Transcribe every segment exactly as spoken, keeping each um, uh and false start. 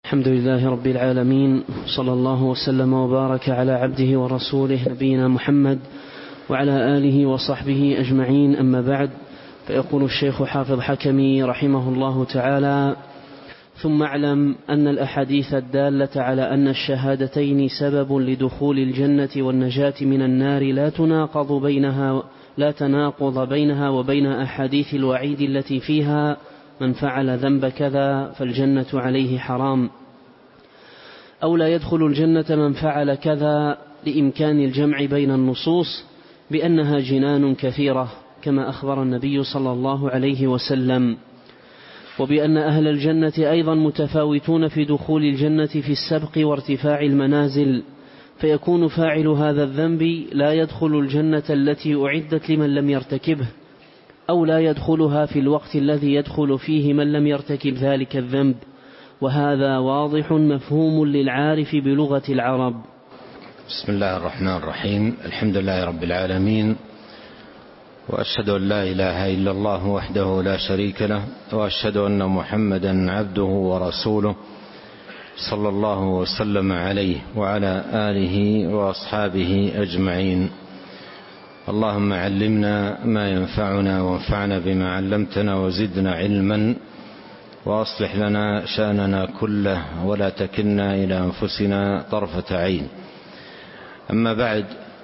الحمد لله رب العالمين، صلى الله وسلم وبارك على عبده ورسوله نبينا محمد وعلى آله وصحبه أجمعين. أما بعد، فيقول الشيخ حافظ حكمي رحمه الله تعالى: ثم اعلم أن الأحاديث الدالة على أن الشهادتين سبب لدخول الجنة والنجاة من النار لا تناقض بينها لا تناقض بينها وبين أحاديث الوعيد التي فيها من فعل ذنب كذا فالجنة عليه حرام، أو لا يدخل الجنة من فعل كذا، لإمكان الجمع بين النصوص بأنها جنان كثيرة كما أخبر النبي صلى الله عليه وسلم، وبأن أهل الجنة أيضا متفاوتون في دخول الجنة في السبق وارتفاع المنازل، فيكون فاعل هذا الذنب لا يدخل الجنة التي أعدت لمن لم يرتكبه، أو لا يدخلها في الوقت الذي يدخل فيه من لم يرتكب ذلك الذنب، وهذا واضح مفهوم للعارف بلغة العرب. بسم الله الرحمن الرحيم. الحمد لله رب العالمين، وأشهد أن لا إله إلا الله وحده لا شريك له، وأشهد أن محمدا عبده ورسوله صلى الله وسلم عليه وعلى آله وأصحابه أجمعين. اللهم علمنا ما ينفعنا وانفعنا بما علمتنا وزدنا علما، وأصلح لنا شأننا كله ولا تكلنا إلى أنفسنا طرفة عين. أما بعد،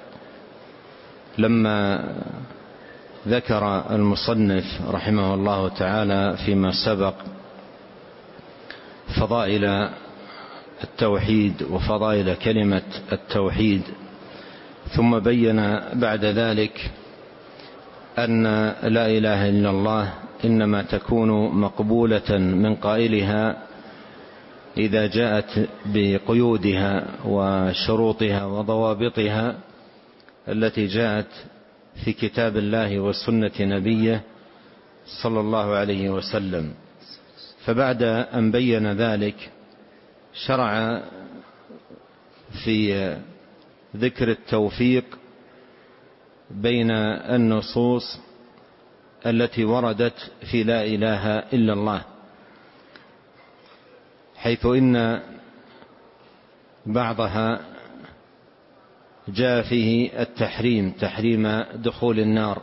لما ذكر المصنف رحمه الله تعالى فيما سبق فضائل التوحيد وفضائل كلمة التوحيد، ثم بين بعد ذلك أن لا إله إلا الله إنما تكون مقبولة من قائلها إذا جاءت بقيودها وشروطها وضوابطها التي جاءت في كتاب الله وسنة نبيه صلى الله عليه وسلم. فبعد أن بين ذلك شرع في ذكر التوفيق بين النصوص التي وردت في لا إله إلا الله، حيث إن بعضها جاء فيه التحريم، تحريم دخول النار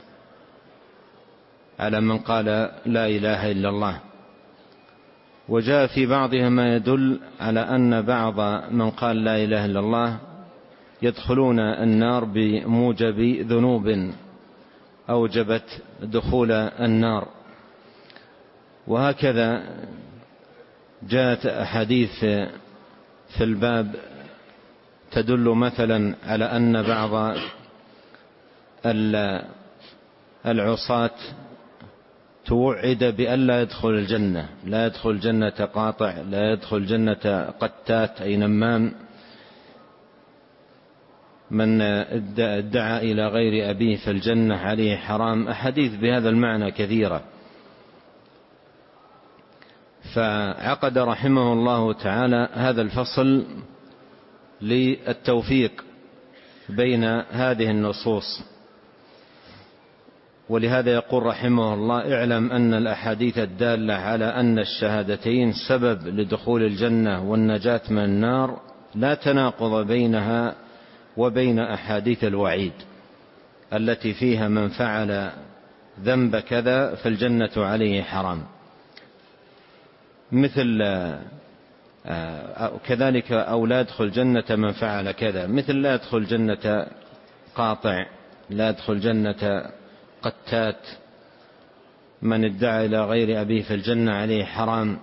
على من قال لا إله إلا الله، وجاء في بعضها ما يدل على أن بعض من قال لا إله إلا الله يدخلون النار بموجب ذنوب أوجبت دخول النار. وهكذا جاءت أحاديث في الباب تدل مثلا على أن بعض العصاة توعد بأن لا يدخل الجنة، لا يدخل الجنة قاطع، لا يدخل الجنة قتات أي نمام، من ادعى إلى غير أبيه فالجنة عليه حرام. أحاديث بهذا المعنى كثيرة. فعقد رحمه الله تعالى هذا الفصل للتوفيق بين هذه النصوص، ولهذا يقول رحمه الله: اعلم أن الأحاديث الدالة على أن الشهادتين سبب لدخول الجنة والنجاة من النار لا تناقض بينها وبين أحاديث الوعيد التي فيها من فعل ذنب كذا فالجنة عليه حرام، مثل كذلك أو لا يدخل جنة من فعل كذا، مثل لا يدخل جنة قاطع، لا يدخل جنة قتات، من ادعى إلى غير أبيه فالجنة عليه حرام.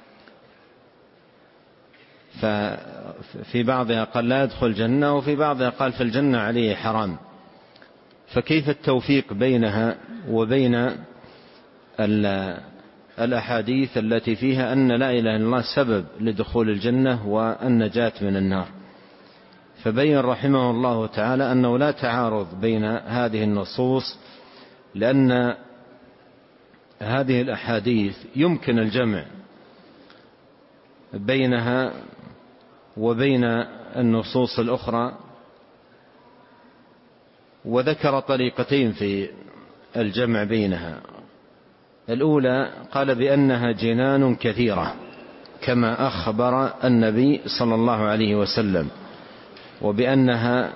ففي بعضها قال لا يدخل الجنة، وفي بعضها قال في الجنة عليه حرام. فكيف التوفيق بينها وبين الأحاديث التي فيها أن لا إله إلا الله سبب لدخول الجنة والنجاة من النار؟ فبين رحمه الله تعالى أنه لا تعارض بين هذه النصوص، لأن هذه الأحاديث يمكن الجمع بينها وبين النصوص الأخرى. وذكر طريقتين في الجمع بينها. الأولى قال بأنها جنان كثيرة كما أخبر النبي صلى الله عليه وسلم، وبأنها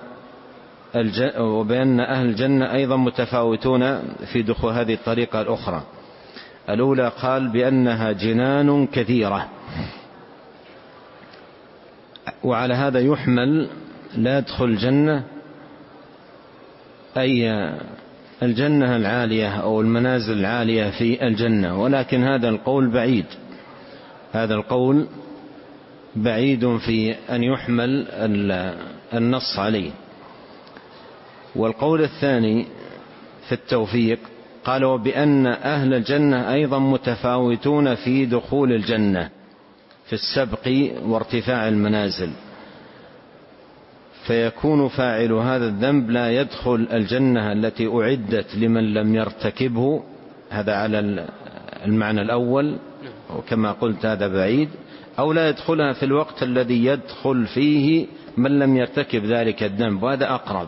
وبأن أهل الجنة أيضا متفاوتون في دخول هذه الطريقة الأخرى. الأولى قال بأنها جنان كثيرة، وعلى هذا يحمل لا يدخل الجنة أي الجنة العالية أو المنازل العالية في الجنة، ولكن هذا القول بعيد، هذا القول بعيد في أن يحمل النص عليه. والقول الثاني في التوفيق قالوا بأن أهل الجنة أيضا متفاوتون في دخول الجنة في السبق وارتفاع المنازل، فيكون فاعل هذا الذنب لا يدخل الجنة التي أعدت لمن لم يرتكبه، هذا على المعنى الأول، وكما قلت هذا بعيد، أو لا يدخلها في الوقت الذي يدخل فيه من لم يرتكب ذلك الذنب، وهذا أقرب.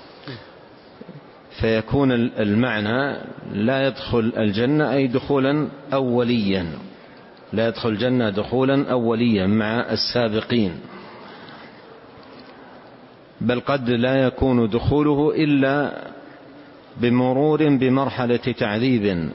فيكون المعنى لا يدخل الجنة أي دخولا أوليا، لا يدخل الجنة دخولا أوليا مع السابقين، بل قد لا يكون دخوله إلا بمرور بمرحلة تعذيب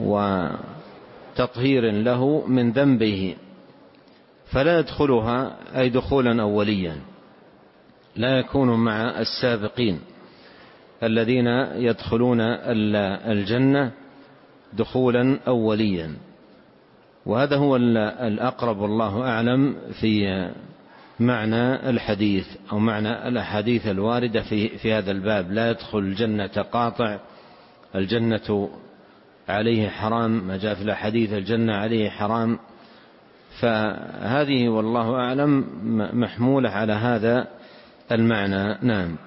وتطهير له من ذنبه، فلا يدخلها أي دخولا أوليا، لا يكون مع السابقين الذين يدخلون الجنة دخولا أوليا. وهذا هو الأقرب والله أعلم في معنى الحديث أو معنى الأحاديث الواردة في, في هذا الباب. لا يدخل الجنة قاطع، الجنة عليه حرام، ما جاء في الحديث الجنة عليه حرام، فهذه والله أعلم محمولة على هذا المعنى. نعم.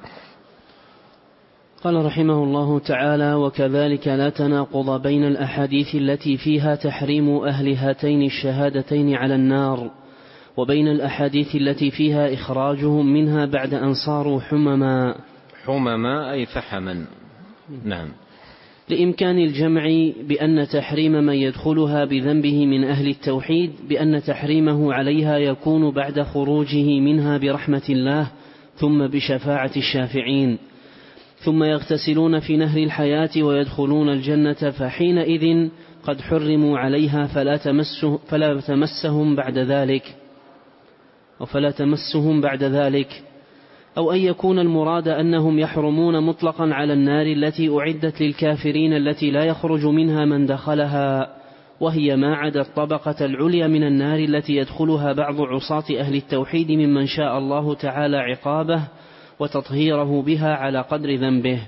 قال رحمه الله تعالى: وكذلك لا تناقض بين الأحاديث التي فيها تحريم أهل هاتين الشهادتين على النار وبين الأحاديث التي فيها إخراجهم منها بعد أن صاروا حمما. حمما أي فحما. نعم. لإمكان الجمع بأن تحريم من يدخلها بذنبه من أهل التوحيد بأن تحريمه عليها يكون بعد خروجه منها برحمة الله ثم بشفاعة الشافعين، ثم يغتسلون في نهر الحياة ويدخلون الجنة، فحينئذ قد حرموا عليها فلا, تمسه فلا تمسهم بعد ذلك أو فلا تمسهم بعد ذلك أو أن يكون المراد أنهم يحرمون مطلقا على النار التي أعدت للكافرين التي لا يخرج منها من دخلها، وهي ما عدا الطبقة العليا من النار التي يدخلها بعض عصاة أهل التوحيد ممن شاء الله تعالى عقابه وتطهيره بها على قدر ذنبه،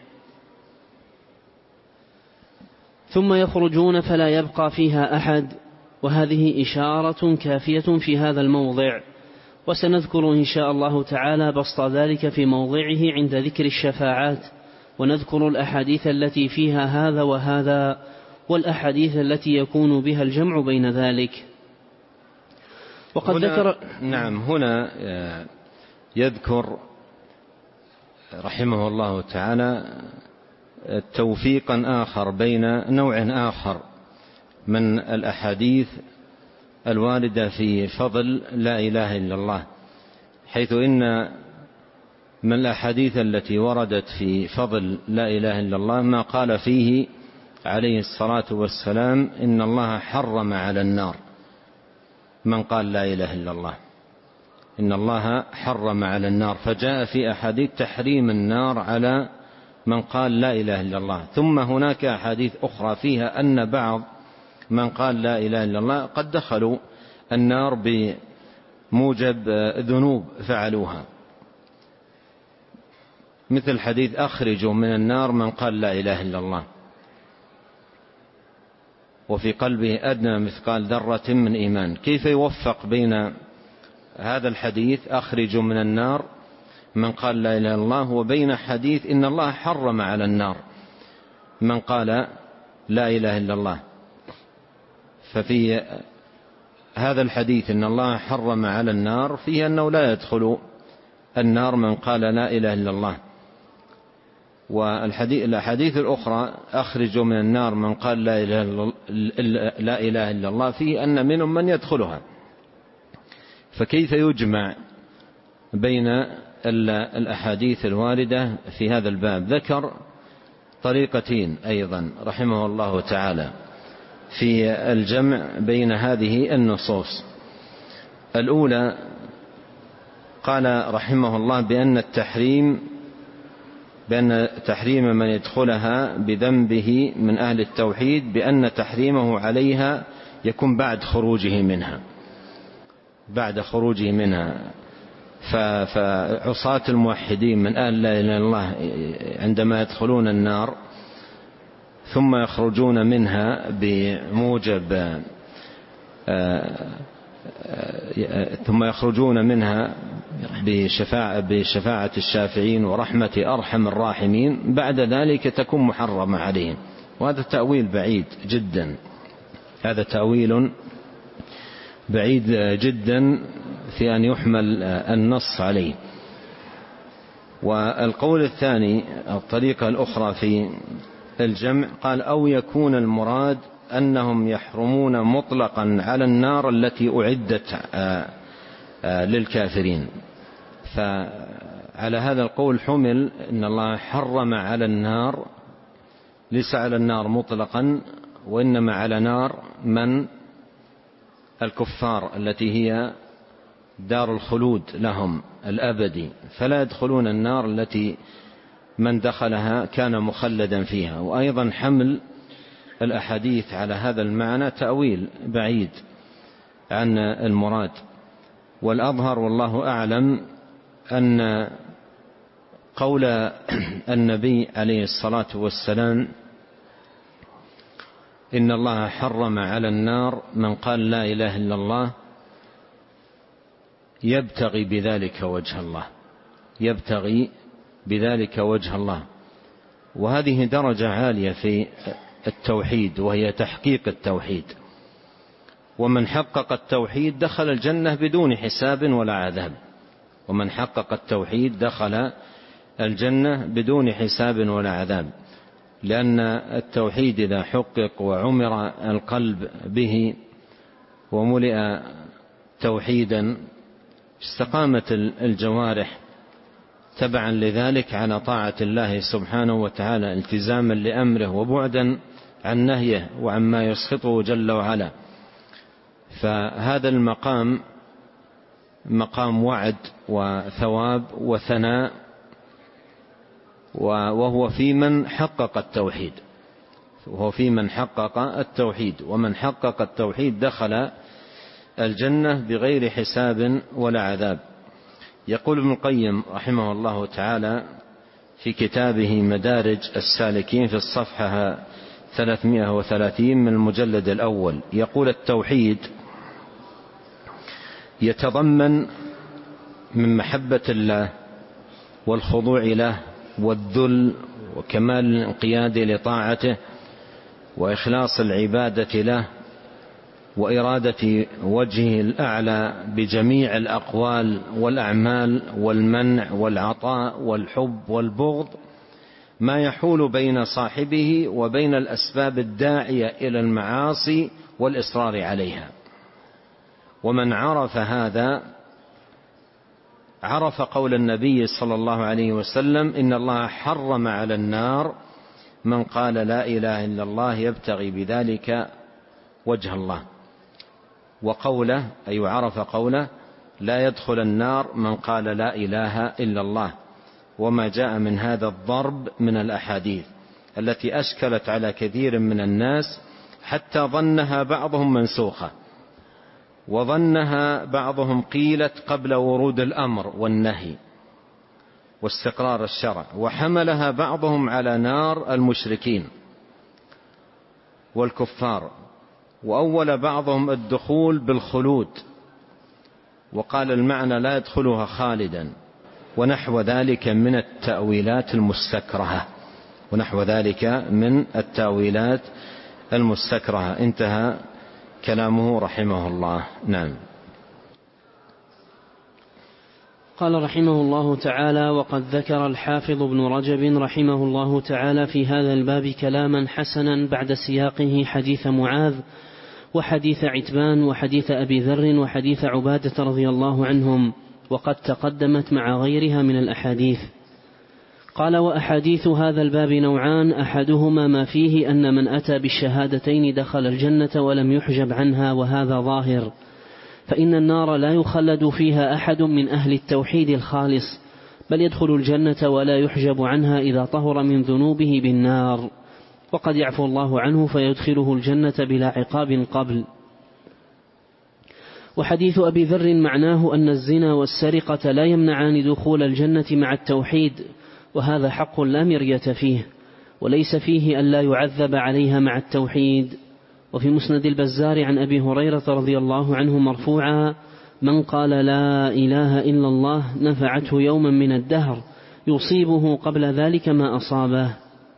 ثم يخرجون فلا يبقى فيها أحد. وهذه إشارة كافية في هذا الموضع، وسنذكر إن شاء الله تعالى بسط ذلك في موضعه عند ذكر الشفاعات، ونذكر الأحاديث التي فيها هذا وهذا والأحاديث التي يكون بها الجمع بين ذلك. وقد هنا ذكر نعم هنا يذكر رحمه الله تعالى توفيقا آخر بين نوع آخر من الأحاديث الواردة في فضل لا إله إلا الله، حيث إن من الأحاديث التي وردت في فضل لا إله إلا الله ما قال فيه عليه الصلاة والسلام إن الله حرم على النار من قال لا إله إلا الله، إن الله حرم على النار، فجاء في أحاديث تحريم النار على من قال لا إله إلا الله. ثم هناك أحاديث أخرى فيها أن بعض من قال لا إله إلا الله قد دخلوا النار بموجب ذنوب فعلوها، مثل حديث أخرجوا من النار من قال لا إله إلا الله وفي قلبه أدنى مثقال ذرة من إيمان. كيف يوفق بين هذا الحديث أخرجوا من النار من قال لا إله إلا الله وبين حديث إن الله حرم على النار من قال لا إله إلا الله؟ ففي هذا الحديث إن الله حرم على النار فيه أنه لا يدخل النار من قال لا إله إلا الله، والأحاديث الأخرى أخرجوا من النار من قال لا إله إلا الله فيه أن منهم من يدخلها. فكيف يجمع بين الأحاديث الواردة في هذا الباب؟ ذكر طريقتين أيضا رحمه الله تعالى في الجمع بين هذه النصوص. الأولى قال رحمه الله بأن التحريم بأن تحريم من يدخلها بذنبه من أهل التوحيد بأن تحريمه عليها يكون بعد خروجه منها بعد خروجه منها فعصاة الموحدين من أهل لا إله إلا الله عندما يدخلون النار ثم يخرجون منها بموجب ثم يخرجون منها بشفاعة, بشفاعة الشافعين ورحمة أرحم الراحمين، بعد ذلك تكون محرمة عليهم. وهذا تأويل بعيد جدا، هذا تأويل بعيد جدا في أن يحمل النص عليه. والقول الثاني الطريقة الأخرى في الجمع قال أو يكون المراد أنهم يحرمون مطلقا على النار التي أعدت للكافرين. فعلى هذا القول حمل إن الله حرم على النار ليس على النار مطلقا، وإنما على نار من الكفار التي هي دار الخلود لهم الأبدي، فلا يدخلون النار التي من دخلها كان مخلدا فيها. وأيضا حمل الأحاديث على هذا المعنى تأويل بعيد عن المراد. والأظهر والله أعلم أن قول النبي عليه الصلاة والسلام إن الله حرم على النار من قال لا إله إلا الله يبتغي بذلك وجه الله، يبتغي بذلك وجه الله. وهذه درجة عالية في التوحيد وهي تحقيق التوحيد. ومن حقق التوحيد دخل الجنة بدون حساب ولا عذاب، ومن حقق التوحيد دخل الجنة بدون حساب ولا عذاب، لأن التوحيد إذا حقق وعمر القلب به وملئ توحيدا استقامت الجوارح تبعا لذلك على طاعة الله سبحانه وتعالى التزاما لأمره وبعدا عن نهيه وعما يسخطه جل وعلا. فهذا المقام مقام وعد وثواب وثناء، وهو في من حقق التوحيد، وهو في من حقق التوحيد. ومن حقق التوحيد دخل الجنة بغير حساب ولا عذاب. يقول ابن القيم رحمه الله تعالى في كتابه مدارج السالكين في الصفحة ثلاثمائة وثلاثين من المجلد الأول، يقول التوحيد يتضمن من محبة الله والخضوع له والذل وكمال الانقياد لطاعته وإخلاص العبادة له وإرادة وجهه الأعلى بجميع الأقوال والأعمال والمنع والعطاء والحب والبغض، ما يحول بين صاحبه وبين الأسباب الداعية إلى المعاصي والإصرار عليها. ومن عرف هذا عرف قول النبي صلى الله عليه وسلم إن الله حرم على النار من قال لا إله إلا الله يبتغي بذلك وجه الله. وقوله أي عرف قوله لا يدخل النار من قال لا إله إلا الله، وما جاء من هذا الضرب من الأحاديث التي أشكلت على كثير من الناس حتى ظنها بعضهم منسوخة، وظنها بعضهم قيلت قبل ورود الأمر والنهي واستقرار الشرع، وحملها بعضهم على نار المشركين والكفار، وأول بعضهم الدخول بالخلود وقال المعنى لا يدخلها خالدا، ونحو ذلك من التأويلات المستكرهة ونحو ذلك من التأويلات المستكرهة. انتهى كلامه رحمه الله. نعم. قال رحمه الله تعالى: وقد ذكر الحافظ ابن رجب رحمه الله تعالى في هذا الباب كلاما حسنا بعد سياقه حديث معاذ، وحديث عتبان وحديث أبي ذر وحديث عبادة رضي الله عنهم، وقد تقدمت مع غيرها من الأحاديث. قال: وأحاديث هذا الباب نوعان، أحدهما ما فيه أن من أتى بالشهادتين دخل الجنة ولم يحجب عنها، وهذا ظاهر، فإن النار لا يخلد فيها أحد من أهل التوحيد الخالص، بل يدخل الجنة ولا يحجب عنها إذا طهر من ذنوبه بالنار، وقد يعفو الله عنه فيدخله الجنة بلا عقاب قبل. وحديث أبي ذر معناه أن الزنا والسرقة لا يمنعان دخول الجنة مع التوحيد، وهذا حق لا مرية فيه، وليس فيه أن لا يعذب عليها مع التوحيد. وفي مسند البزار عن أبي هريرة رضي الله عنه مرفوعا: من قال لا إله إلا الله نفعته يوما من الدهر يصيبه قبل ذلك ما أصابه.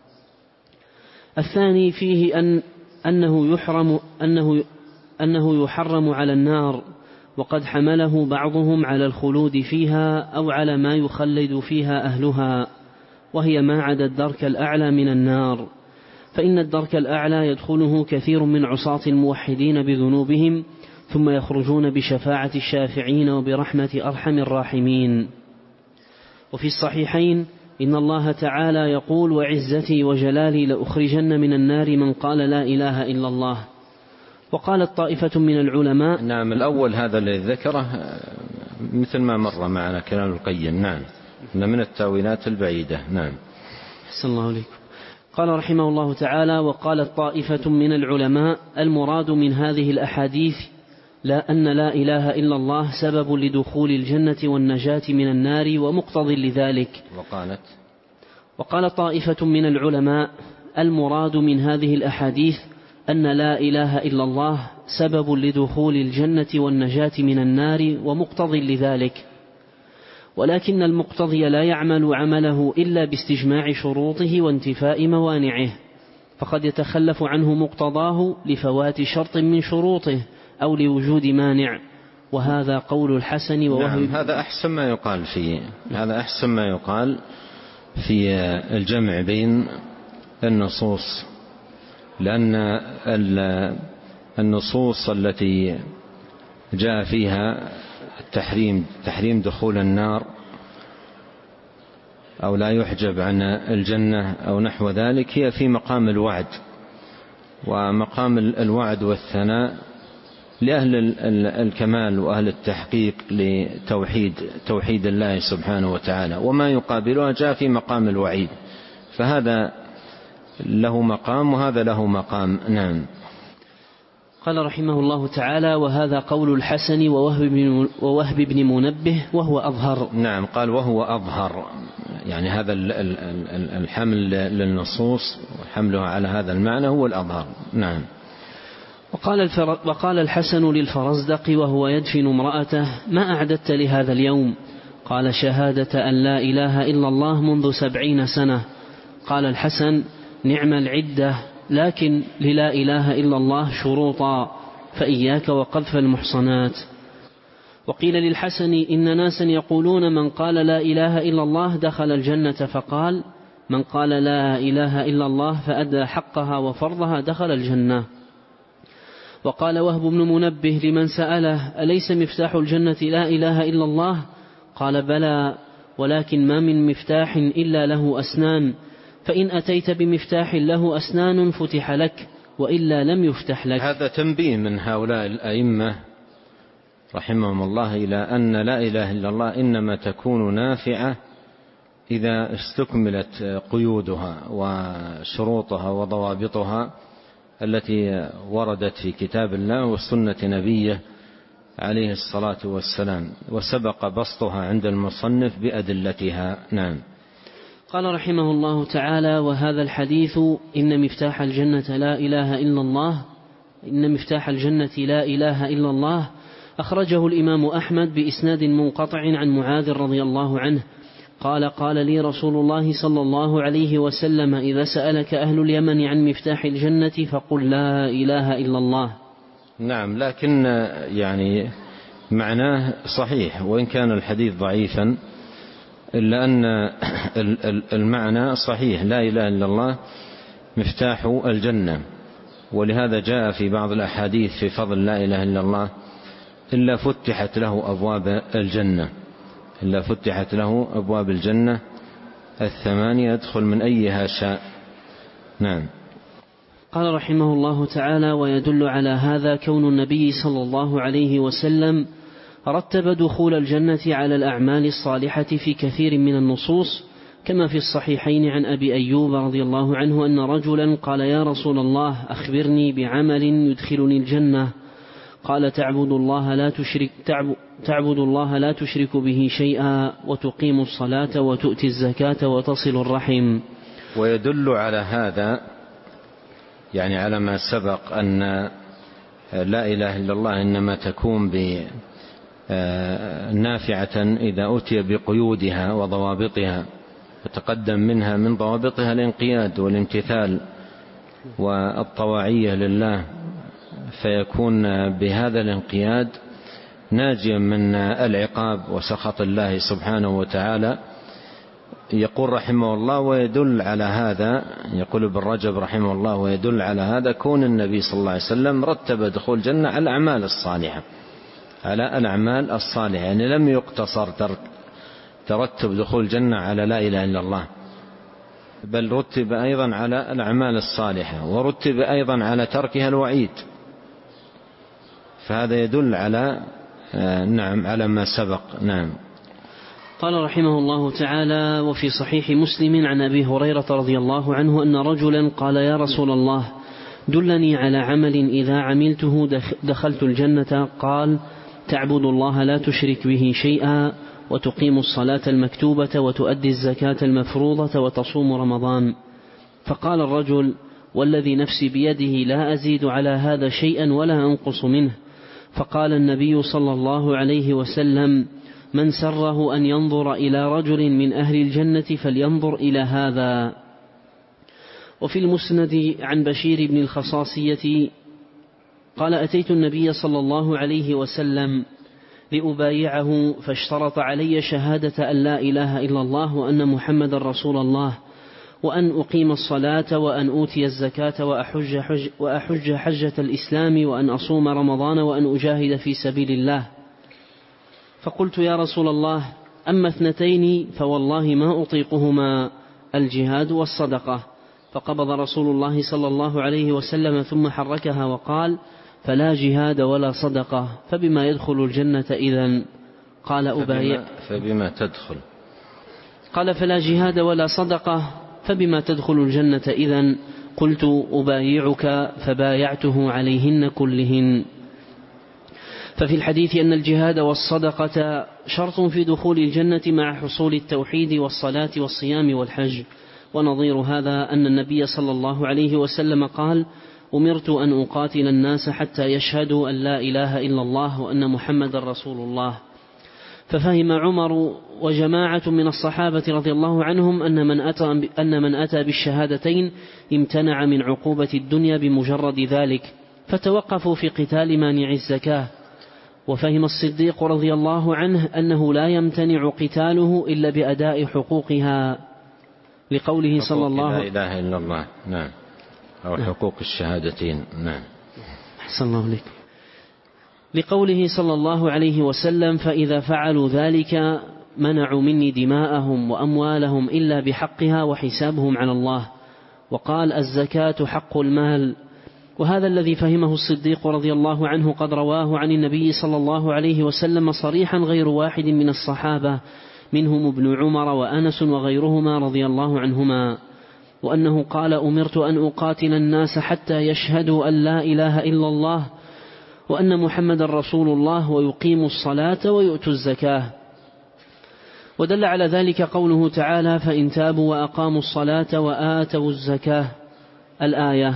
الثاني فيه أن أنه يحرم أنه أنه يحرم على النار، وقد حمله بعضهم على الخلود فيها أو على ما يخلد فيها أهلها، وهي ما عدا الدرك الأعلى من النار، فإن الدرك الأعلى يدخله كثير من عصاة الموحدين بذنوبهم، ثم يخرجون بشفاعة الشافعين وبرحمة أرحم الراحمين. وفي الصحيحين: إن الله تعالى يقول: وعزتي وجلالي لأخرجن من النار من قال لا إله إلا الله. وقالت طائفة من العلماء: نعم، الأول هذا الذي ذكره مثل ما مر معنا كلام القيم، نعم، من التاويلات البعيدة. نعم. أحسن الله عليكم. قال رحمه الله تعالى: وقالت طائفة من العلماء: المراد من هذه الأحاديث لا أن لا إله إلا الله سبب لدخول الجنة والنجاة من النار ومقتض لذلك. وقالت وقال طائفة من العلماء: المراد من هذه الأحاديث أن لا إله إلا الله سبب لدخول الجنة والنجاة من النار ومقتض لذلك، ولكن المقتضي لا يعمل عمله إلا باستجماع شروطه وانتفاء موانعه، فقد يتخلف عنه مقتضاه لفوات شرط من شروطه أو لوجود مانع، وهذا قول الحسن ووهب. نعم، هذا أحسن ما يقال فيه هذا أحسن ما يقال في الجمع بين النصوص، لأن النصوص التي جاء فيها التحريم تحريم دخول النار أو لا يحجب عن الجنة أو نحو ذلك هي في مقام الوعد، ومقام الوعد والثناء لأهل الكمال وأهل التحقيق لتوحيد توحيد الله سبحانه وتعالى، وما يقابلها جاء في مقام الوعيد، فهذا له مقام وهذا له مقام. نعم. قال رحمه الله تعالى: وهذا قول الحسن ووهب بن منبه وهو أظهر. نعم، قال وهو أظهر، يعني هذا الحمل للنصوص وحملها على هذا المعنى هو الأظهر. نعم. وقال, الفر... وقال الحسن للفرزدق وهو يدفن امرأته: ما أعددت لهذا اليوم؟ قال: شهادة أن لا إله إلا الله منذ سبعين سنة. قال الحسن: نعم العدة، لكن للا إله إلا الله شروطا، فإياك وقذف المحصنات. وقيل للحسن: إن ناسا يقولون من قال لا إله إلا الله دخل الجنة، فقال: من قال لا إله إلا الله فأدى حقها وفرضها دخل الجنة. وقال وهب بن منبه لمن سأله: أليس مفتاح الجنة لا إله إلا الله؟ قال: بلى، ولكن ما من مفتاح إلا له أسنان، فإن أتيت بمفتاح له أسنان فتح لك، وإلا لم يفتح لك. هذا تنبيه من هؤلاء الأئمة رحمهم الله إلى أن لا إله إلا الله إنما تكون نافعة إذا استكملت قيودها وشروطها وضوابطها التي وردت في كتاب الله وسنة نبيه عليه الصلاة والسلام، وسبق بسطها عند المصنف بأدلتها. نعم. قال رحمه الله تعالى: وهذا الحديث إن مفتاح الجنة لا إله إلا الله إن مفتاح الجنة لا إله إلا الله أخرجه الإمام أحمد بإسناد منقطع عن معاذ رضي الله عنه قال: قال لي رسول الله صلى الله عليه وسلم: إذا سألك أهل اليمن عن مفتاح الجنة فقل لا إله إلا الله. نعم، لكن يعني معناه صحيح، وإن كان الحديث ضعيفا إلا أن المعنى صحيح، لا إله إلا الله مفتاح الجنة، ولهذا جاء في بعض الأحاديث في فضل لا إله إلا الله: إلا فتحت له أبواب الجنة، إلا فتحت له أبواب الجنة الثمانية يدخل من أيها شاء. نعم. قال رحمه الله تعالى: ويدل على هذا كون النبي صلى الله عليه وسلم رتب دخول الجنة على الأعمال الصالحة في كثير من النصوص، كما في الصحيحين عن أبي أيوب رضي الله عنه أن رجلا قال: يا رسول الله أخبرني بعمل يدخلني الجنة. قال: تعبد الله لا تشرك, تعبد الله لا تشرك به شيئا، وتقيم الصلاة، وتؤتي الزكاة، وتصل الرحم. ويدل على هذا يعني على ما سبق أن لا إله إلا الله إنما تكون نافعة إذا أتي بقيودها وضوابطها، فتقدم منها من ضوابطها الانقياد والامتثال والطواعية لله، فيكون بهذا الانقياد ناجيا من العقاب وسخط الله سبحانه وتعالى. يقول رحمه الله: ويدل على هذا، يقول ابن رجب رحمه الله: ويدل على هذا كون النبي صلى الله عليه وسلم رتب دخول الجنة على الأعمال الصالحة، على الأعمال الصالحة، يعني لم يقتصر ترتب دخول الجنة على لا إله إلا الله، بل رتب أيضا على الأعمال الصالحة، ورتب أيضا على تركها الوعيد. فهذا يدل على نعم على ما سبق. نعم. قال رحمه الله تعالى: وفي صحيح مسلم عن أبي هريرة رضي الله عنه أن رجلا قال: يا رسول الله دلني على عمل إذا عملته دخلت الجنة. قال: تعبد الله لا تشرك به شيئا، وتقيم الصلاة المكتوبة، وتؤدي الزكاة المفروضة، وتصوم رمضان. فقال الرجل: والذي نفسي بيده لا أزيد على هذا شيئا ولا أنقص منه. فقال النبي صلى الله عليه وسلم: من سره أن ينظر إلى رجل من أهل الجنة فلينظر إلى هذا. وفي المسند عن بشير بن الخصاصية قال: أتيت النبي صلى الله عليه وسلم لأبايعه، فاشترط علي شهادة أن لا إله إلا الله وأن محمد رسول الله، وأن أقيم الصلاة، وأن أوتي الزكاة، وأحج, حج وأحج حجة الإسلام، وأن أصوم رمضان، وأن أجاهد في سبيل الله. فقلت: يا رسول الله، أما اثنتين فوالله ما أطيقهما، الجهاد والصدقة. فقبض رسول الله صلى الله عليه وسلم ثم حركها وقال: فلا جهاد ولا صدقة، فبما يدخل الجنة إذن؟ قال: أبايع. فبما تدخل؟ قال: فلا جهاد ولا صدقة، فبما تدخل الجنة إذن؟ قلت: أبايعك. فبايعته عليهن كلهن. ففي الحديث أن الجهاد والصدقة شرط في دخول الجنة مع حصول التوحيد والصلاة والصيام والحج. ونظير هذا أن النبي صلى الله عليه وسلم قال: أمرت أن أقاتل الناس حتى يشهدوا أن لا إله إلا الله وأن محمد رسول الله. ففهم عمر وجماعة من الصحابة رضي الله عنهم أن من أتى, أن من أتى بالشهادتين امتنع من عقوبة الدنيا بمجرد ذلك، فتوقفوا في قتال مانع الزكاة. وفهم الصديق رضي الله عنه أنه لا يمتنع قتاله إلا بأداء حقوقها، لقوله صلى الله عليه وسلم: لا إله إلا الله. نعم. أو حقوق الشهادتين. نعم. أحسن الله عليك. لقوله صلى الله عليه وسلم: فإذا فعلوا ذلك منعوا مني دماءهم وأموالهم إلا بحقها وحسابهم على الله. وقال: الزكاة حق المال. وهذا الذي فهمه الصديق رضي الله عنه قد رواه عن النبي صلى الله عليه وسلم صريحا غير واحد من الصحابة، منهم ابن عمر وأنس وغيرهما رضي الله عنهما، وأنه قال: أمرت أن أقاتل الناس حتى يشهدوا أن لا إله إلا الله وأن محمد رسول الله ويقيموا الصلاة ويؤتوا الزكاة. ودل على ذلك قوله تعالى: فإن تابوا وأقاموا الصلاة وآتوا الزكاة، الآية.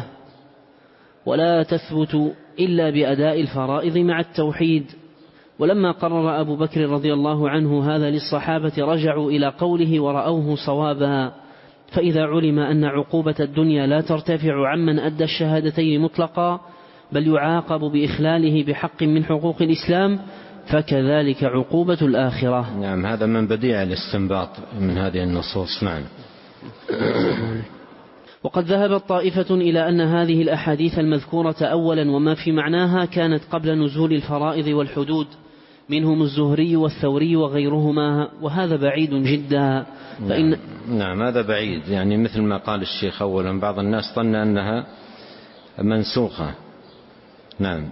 ولا تثبت إلا بأداء الفرائض مع التوحيد. ولما قرر أبو بكر رضي الله عنه هذا للصحابة رجعوا إلى قوله ورأوه صوابا. فإذا علم أن عقوبة الدنيا لا ترتفع عمن أدى الشهادتين مطلقا، بل يعاقب بإخلاله بحق من حقوق الإسلام، فكذلك عقوبة الآخرة. نعم. هذا من بديع الاستنباط من هذه النصوص. نعم. وقد ذهبت طائفة إلى أن هذه الأحاديث المذكورة أولا وما في معناها كانت قبل نزول الفرائض والحدود، منهم الزهري والثوري وغيرهما، وهذا بعيد جدا. فإن نعم, نعم هذا بعيد، يعني مثل ما قال الشيخ أولا بعض الناس ظن أنها منسوخة. نعم.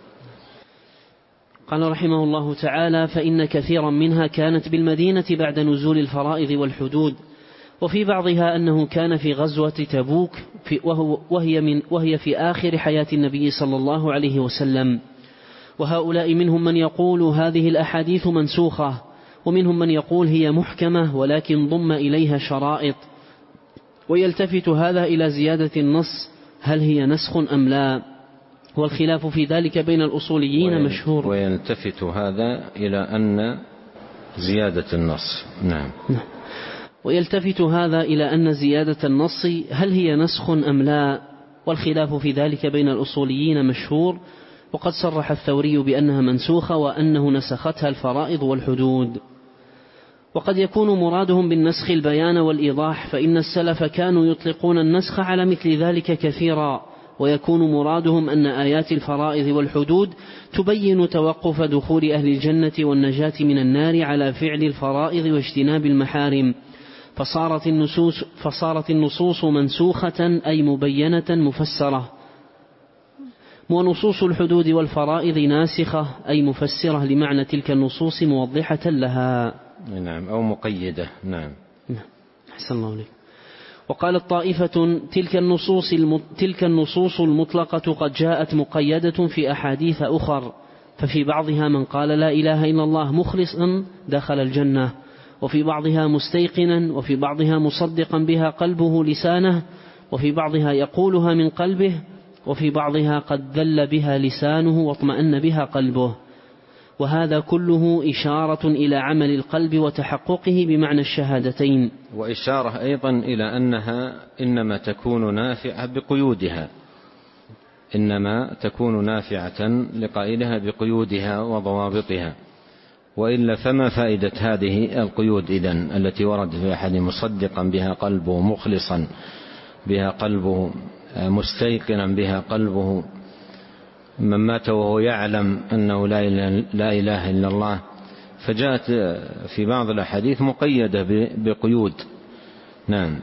قال رحمه الله تعالى: فإن كثيرا منها كانت بالمدينة بعد نزول الفرائض والحدود، وفي بعضها أنه كان في غزوة تبوك في وهو وهي, من وهي في آخر حياة النبي صلى الله عليه وسلم. وهؤلاء منهم من يقول هذه الأحاديث منسوخة، ومنهم من يقول هي محكمة ولكن ضم إليها شرائط. ويلتفت هذا إلى زيادة النص هل هي نسخ أم لا، والخلاف في ذلك بين الأصوليين مشهور. ويلتفت هذا إلى أن زيادة النص نعم. ويلتفت هذا إلى أن زيادة النص هل هي نسخ أم لا، والخلاف في ذلك بين الأصوليين مشهور. وقد صرح الثوري بأنها منسوخة وأنه نسختها الفرائض والحدود. وقد يكون مرادهم بالنسخ البيان والإيضاح، فإن السلف كانوا يطلقون النسخ على مثل ذلك كثيرا، ويكون مرادهم أن آيات الفرائض والحدود تبين توقف دخول أهل الجنة والنجاة من النار على فعل الفرائض واجتناب المحارم، فصارت النصوص, فصارت النصوص منسوخة أي مبينة مفسرة، ونصوص الحدود والفرائض ناسخة أي مفسرة لمعنى تلك النصوص موضحة لها. نعم أو مقيدة. نعم. أحسن الله عليك. وقالت طائفة تلك النصوص, تلك النصوص المطلقة قد جاءت مقيدة في أحاديث أخر، ففي بعضها من قال لا إله إلا الله مخلصا دخل الجنة، وفي بعضها مستيقنا، وفي بعضها مصدقا بها قلبه لسانه، وفي بعضها يقولها من قلبه، وفي بعضها قد ذل بها لسانه واطمأن بها قلبه. وهذا كله إشارة إلى عمل القلب وتحققه بمعنى الشهادتين، وإشارة أيضا إلى أنها إنما تكون نافعة بقيودها، إنما تكون نافعة لقائلها بقيودها وضوابطها، وإلا فما فائدة هذه القيود إذن التي ورد في أحد مصدقا بها قلبه، مخلصا بها قلبه، مستيقنا بها قلبه، من مات وهو يعلم أنه لا إله إلا الله. فجاءت في بعض الأحاديث مقيدة بقيود. نعم.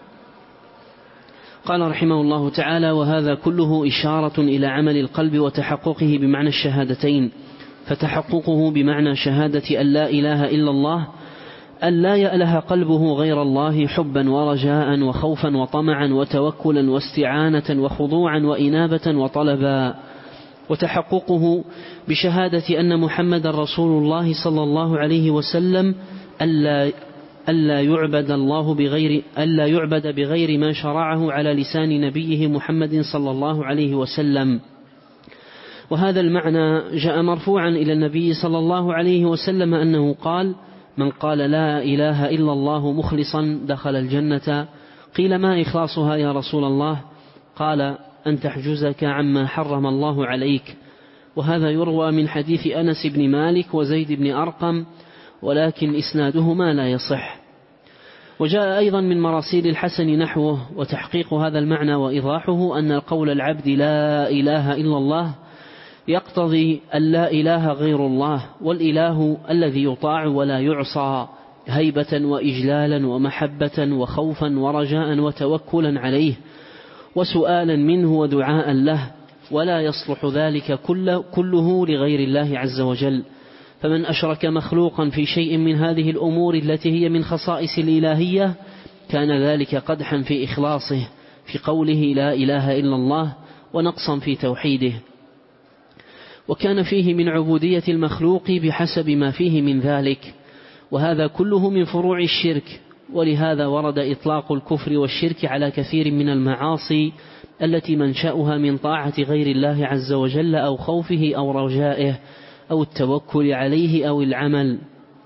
قال رحمه الله تعالى: وهذا كله إشارة إلى عمل القلب وتحققه بمعنى الشهادتين، فتحققه بمعنى شهادة أن لا إله إلا الله أن لا يأله قلبه غير الله حبا ورجاء وخوفا وطمعا وتوكلا واستعانة وخضوعا وإنابة وطلبا، وتحققه بشهادة أن محمد رسول الله صلى الله عليه وسلم ألا ألا يعبد الله بغير ألا يعبد بغير ما شرعه على لسان نبيه محمد صلى الله عليه وسلم. وهذا المعنى جاء مرفوعا إلى النبي صلى الله عليه وسلم أنه قال: من قال لا إله إلا الله مخلصا دخل الجنة. قيل: ما إخلاصها يا رسول الله؟ قال: أن تحجزك عما حرم الله عليك. وهذا يروى من حديث أنس بن مالك وزيد بن أرقم، ولكن إسنادهما لا يصح. وجاء أيضا من مراسيل الحسن نحوه. وتحقيق هذا المعنى وإيضاحه أن قول العبد لا إله إلا الله يقتضي أن لا إله غير الله، والإله الذي يطاع ولا يعصى، هيبة وإجلالا ومحبة وخوفا ورجاء وتوكلا عليه وسؤالا منه ودعاء له، ولا يصلح ذلك كله لغير الله عز وجل. فمن أشرك مخلوقا في شيء من هذه الأمور التي هي من خصائص الإلهية كان ذلك قدحا في إخلاصه في قوله لا إله إلا الله، ونقصا في توحيده، وكان فيه من عبودية المخلوق بحسب ما فيه من ذلك، وهذا كله من فروع الشرك. ولهذا ورد إطلاق الكفر والشرك على كثير من المعاصي التي منشأها من طاعة غير الله عز وجل أو خوفه أو رجائه أو التوكل عليه أو العمل،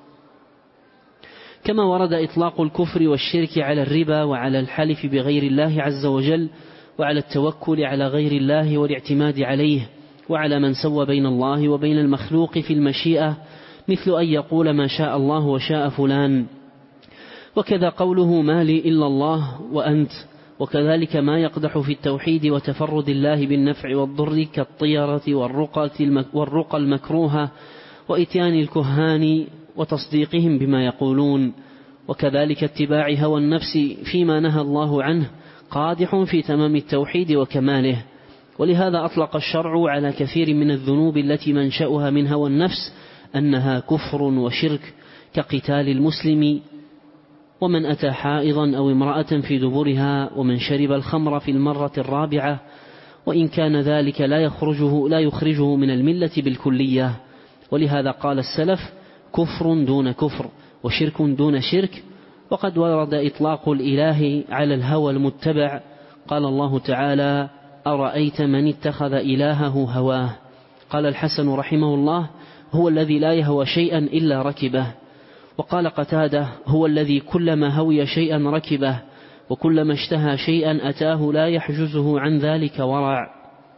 كما ورد إطلاق الكفر والشرك على الربا وعلى الحلف بغير الله عز وجل وعلى التوكل على غير الله والاعتماد عليه، وعلى من سوى بين الله وبين المخلوق في المشيئة، مثل أن يقول ما شاء الله وشاء فلان. وكذا قوله ما لي إلا الله وأنت، وكذلك ما يقدح في التوحيد وتفرد الله بالنفع والضر كالطيرة والرقى المكروهة وإتيان الكهان وتصديقهم بما يقولون، وكذلك اتباع هوى النفس فيما نهى الله عنه قادح في تمام التوحيد وكماله. ولهذا أطلق الشرع على كثير من الذنوب التي منشأها من هوى النفس أنها كفر وشرك، كقتال المسلم، ومن أتى حائضا أو امرأة في دبرها، ومن شرب الخمر في المرة الرابعة، وإن كان ذلك لا يخرجه, لا يخرجه من الملة بالكلية. ولهذا قال السلف: كفر دون كفر وشرك دون شرك. وقد ورد إطلاق الإله على الهوى المتبع، قال الله تعالى: أرأيت من اتخذ إلهه هواه. قال الحسن رحمه الله: هو الذي لا يهوى شيئا إلا ركبه. وقال قتادة: هو الذي كلما هوي شيئا ركبه، وكلما اشتهى شيئا أتاه لا يحجزه عن ذلك ورع.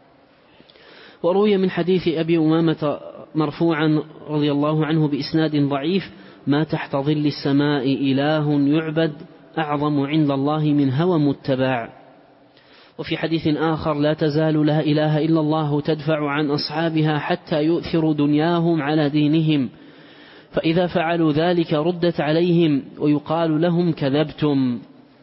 وروي من حديث أبي أمامة مرفوعا رضي الله عنه بإسناد ضعيف: ما تحت ظل السماء إله يعبد أعظم عند الله من هوى متبع. وفي حديث آخر: لا تزال لا إله إلا الله تدفع عن أصحابها حتى يؤثروا دنياهم على دينهم، فإذا فعلوا ذلك ردت عليهم ويقال لهم: كذبتم.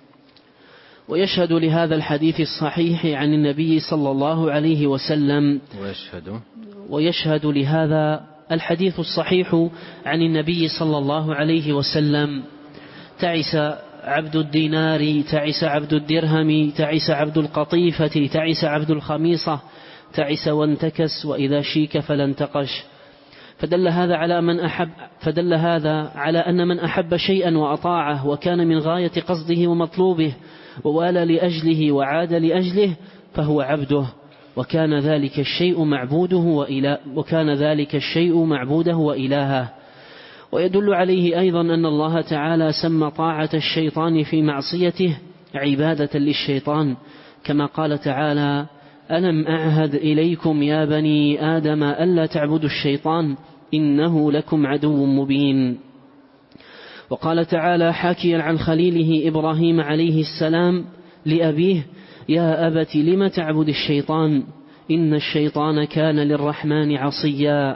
ويشهد لهذا الحديث الصحيح عن النبي صلى الله عليه وسلم ويشهد, ويشهد لهذا الحديث الصحيح عن النبي صلى الله عليه وسلم: تعس عبد الدينار، تعس عبد الدرهم، تعس عبد القطيفة، تعس عبد الخميصة، تعس وانتكس، وإذا شيك فلا انتقش. فدل هذا على من أحب فدل هذا على أن من أحب شيئا وأطاعه وكان من غاية قصده ومطلوبه ووالى لأجله وعاد لأجله فهو عبده، وكان ذلك الشيء معبوده وإله وكان ذلك الشيء معبوده وإلهه. ويدل عليه أيضا أن الله تعالى سمى طاعة الشيطان في معصيته عبادة للشيطان، كما قال تعالى: ألم أعهد إليكم يا بني آدم ألا تعبدوا الشيطان إنه لكم عدو مبين. وقال تعالى حاكيا عن خليله إبراهيم عليه السلام لأبيه: يا أبت لم تعبد الشيطان إن الشيطان كان للرحمن عصيا.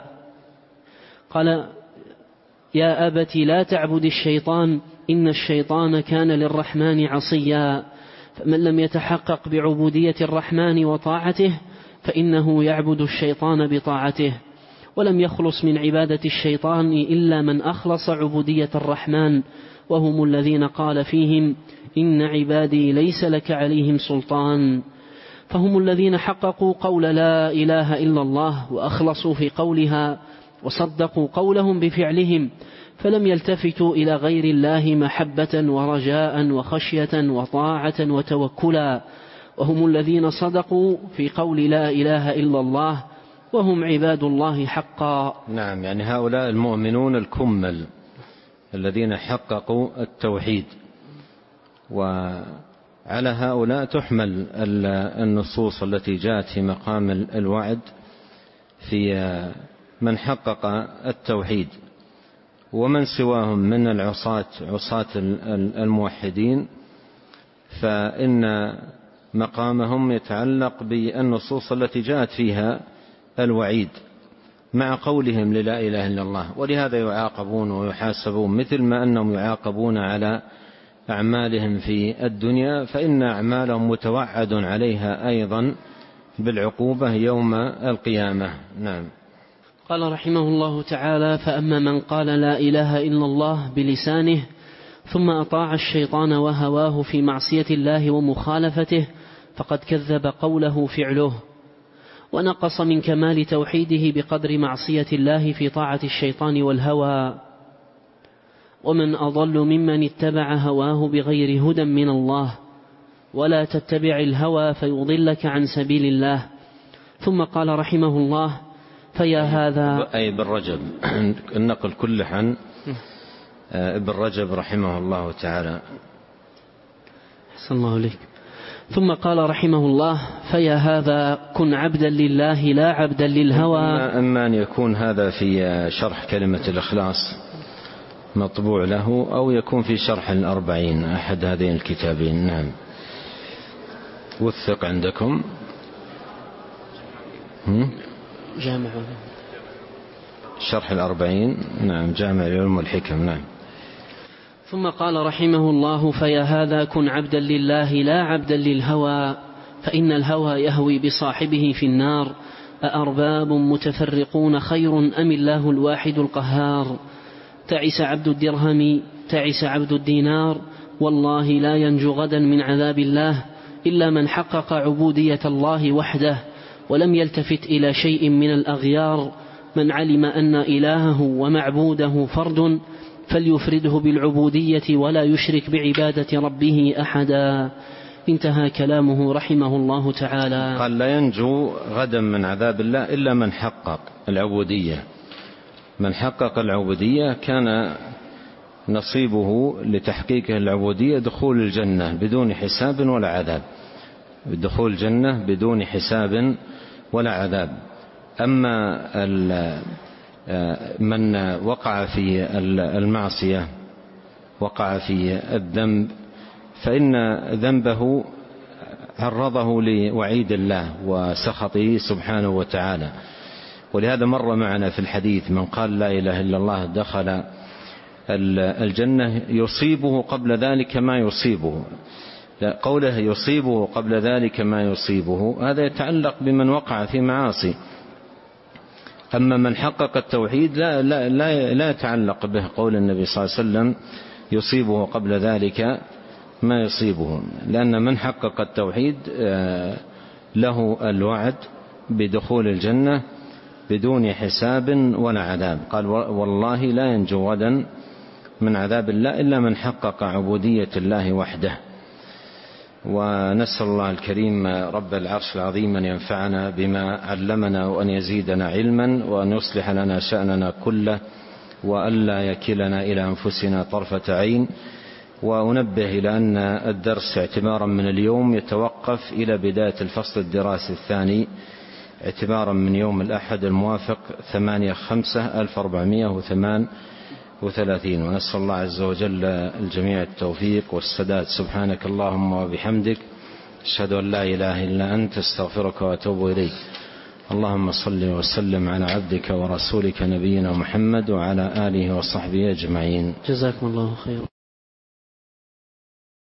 قال: يا أبت لا تعبد الشيطان إن الشيطان كان للرحمن عصيا. فمن لم يتحقق بعبودية الرحمن وطاعته فإنه يعبد الشيطان بطاعته، ولم يخلص من عبادة الشيطان إلا من أخلص عبودية الرحمن، وهم الذين قال فيهم: إن عبادي ليس لك عليهم سلطان. فهم الذين حققوا قول لا إله إلا الله وأخلصوا في قولها وصدقوا قولهم بفعلهم، فلم يلتفتوا إلى غير الله محبة ورجاء وخشية وطاعة وتوكلا، وهم الذين صدقوا في قول لا إله إلا الله وهم عباد الله حقا. نعم، يعني هؤلاء المؤمنون الكمل الذين حققوا التوحيد، وعلى هؤلاء تحمل النصوص التي جاءت في مقام الوعد في من حقق التوحيد. ومن سواهم من العصاة عصاة الموحدين فإن مقامهم يتعلق بالنصوص التي جاءت فيها الوعيد مع قولهم للا إله إلا الله، ولهذا يعاقبون ويحاسبون مثل ما أنهم يعاقبون على أعمالهم في الدنيا، فإن أعمالهم متوعد عليها أيضا بالعقوبة يوم القيامة. نعم. قال رحمه الله تعالى: فأما من قال لا إله إلا الله بلسانه ثم أطاع الشيطان وهواه في معصية الله ومخالفته فقد كذب قوله فعله، ونقص من كمال توحيده بقدر معصية الله في طاعة الشيطان والهوى. ومن أضل ممن اتبع هواه بغير هدى من الله، ولا تتبع الهوى فيضلك عن سبيل الله. ثم قال رحمه الله: فيا هذا أي ابن رجب، النقل كله عن ابن رجب رحمه الله تعالى. حسن الله عليك. ثم قال رحمه الله: فيا هذا كن عبدا لله لا عبدا للهوى. أما أن يكون هذا في شرح كلمة الإخلاص مطبوع له، أو يكون في شرح الأربعين أحد هذين الكتابين. نعم. وثق عندكم جامع شرح الأربعين، نعم، جامع العلوم والحكم، نعم. ثم قال رحمه الله: فيا هذا كن عبدا لله لا عبدا للهوى، فإن الهوى يهوي بصاحبه في النار. أأرباب متفرقون خير أم الله الواحد القهار؟ تعس عبد الدرهم تعس عبد الدينار، والله لا ينجو غدا من عذاب الله إلا من حقق عبودية الله وحده ولم يلتفت إلى شيء من الأغيار. من علم أن إلهه ومعبوده فرد فليفرده بالعبودية ولا يشرك بعبادة ربه أحدا. انتهى كلامه رحمه الله تعالى. قال: لا ينجو غدا من عذاب الله إلا من حقق العبودية. من حقق العبودية كان نصيبه لتحقيق العبودية دخول الجنة بدون حساب ولا عذاب، دخول الجنة بدون حساب ولا عذاب. أما من وقع في المعصية، وقع في الذنب، فإن ذنبه عرضه لوعيد الله وسخطه سبحانه وتعالى. ولهذا مر معنا في الحديث: من قال لا إله إلا الله دخل الجنة يصيبه قبل ذلك ما يصيبه. قوله يصيبه قبل ذلك ما يصيبه هذا يتعلق بمن وقع في معاصي. أما من حقق التوحيد لا, لا, لا, لا يتعلق به قول النبي صلى الله عليه وسلم يصيبه قبل ذلك ما يصيبه، لأن من حقق التوحيد له الوعد بدخول الجنة بدون حساب ولا عذاب. قال: والله لا ينجو غدا من عذاب الله إلا من حقق عبودية الله وحده. ونسأل الله الكريم رب العرش العظيم أن ينفعنا بما علمنا وأن يزيدنا علما وأن يصلح لنا شأننا كله وألا يكلنا إلى أنفسنا طرفة عين. وأنبه إلى أن الدرس اعتبارا من اليوم يتوقف إلى بداية الفصل الدراسي الثاني اعتبارا من يوم الأحد الموافق ثمانية خمسة ألف وأربعمائة وثمانية وثلاثين. ونسأل الله عز وجل الجميع التوفيق والسداد. سبحانك اللهم وبحمدك، أشهد أن لا إله إلا أنت، استغفرك وأتوب إليك. اللهم صل وسلم على عبدك ورسولك نبينا محمد وعلى آله وصحبه أجمعين. جزاكم الله خيرا.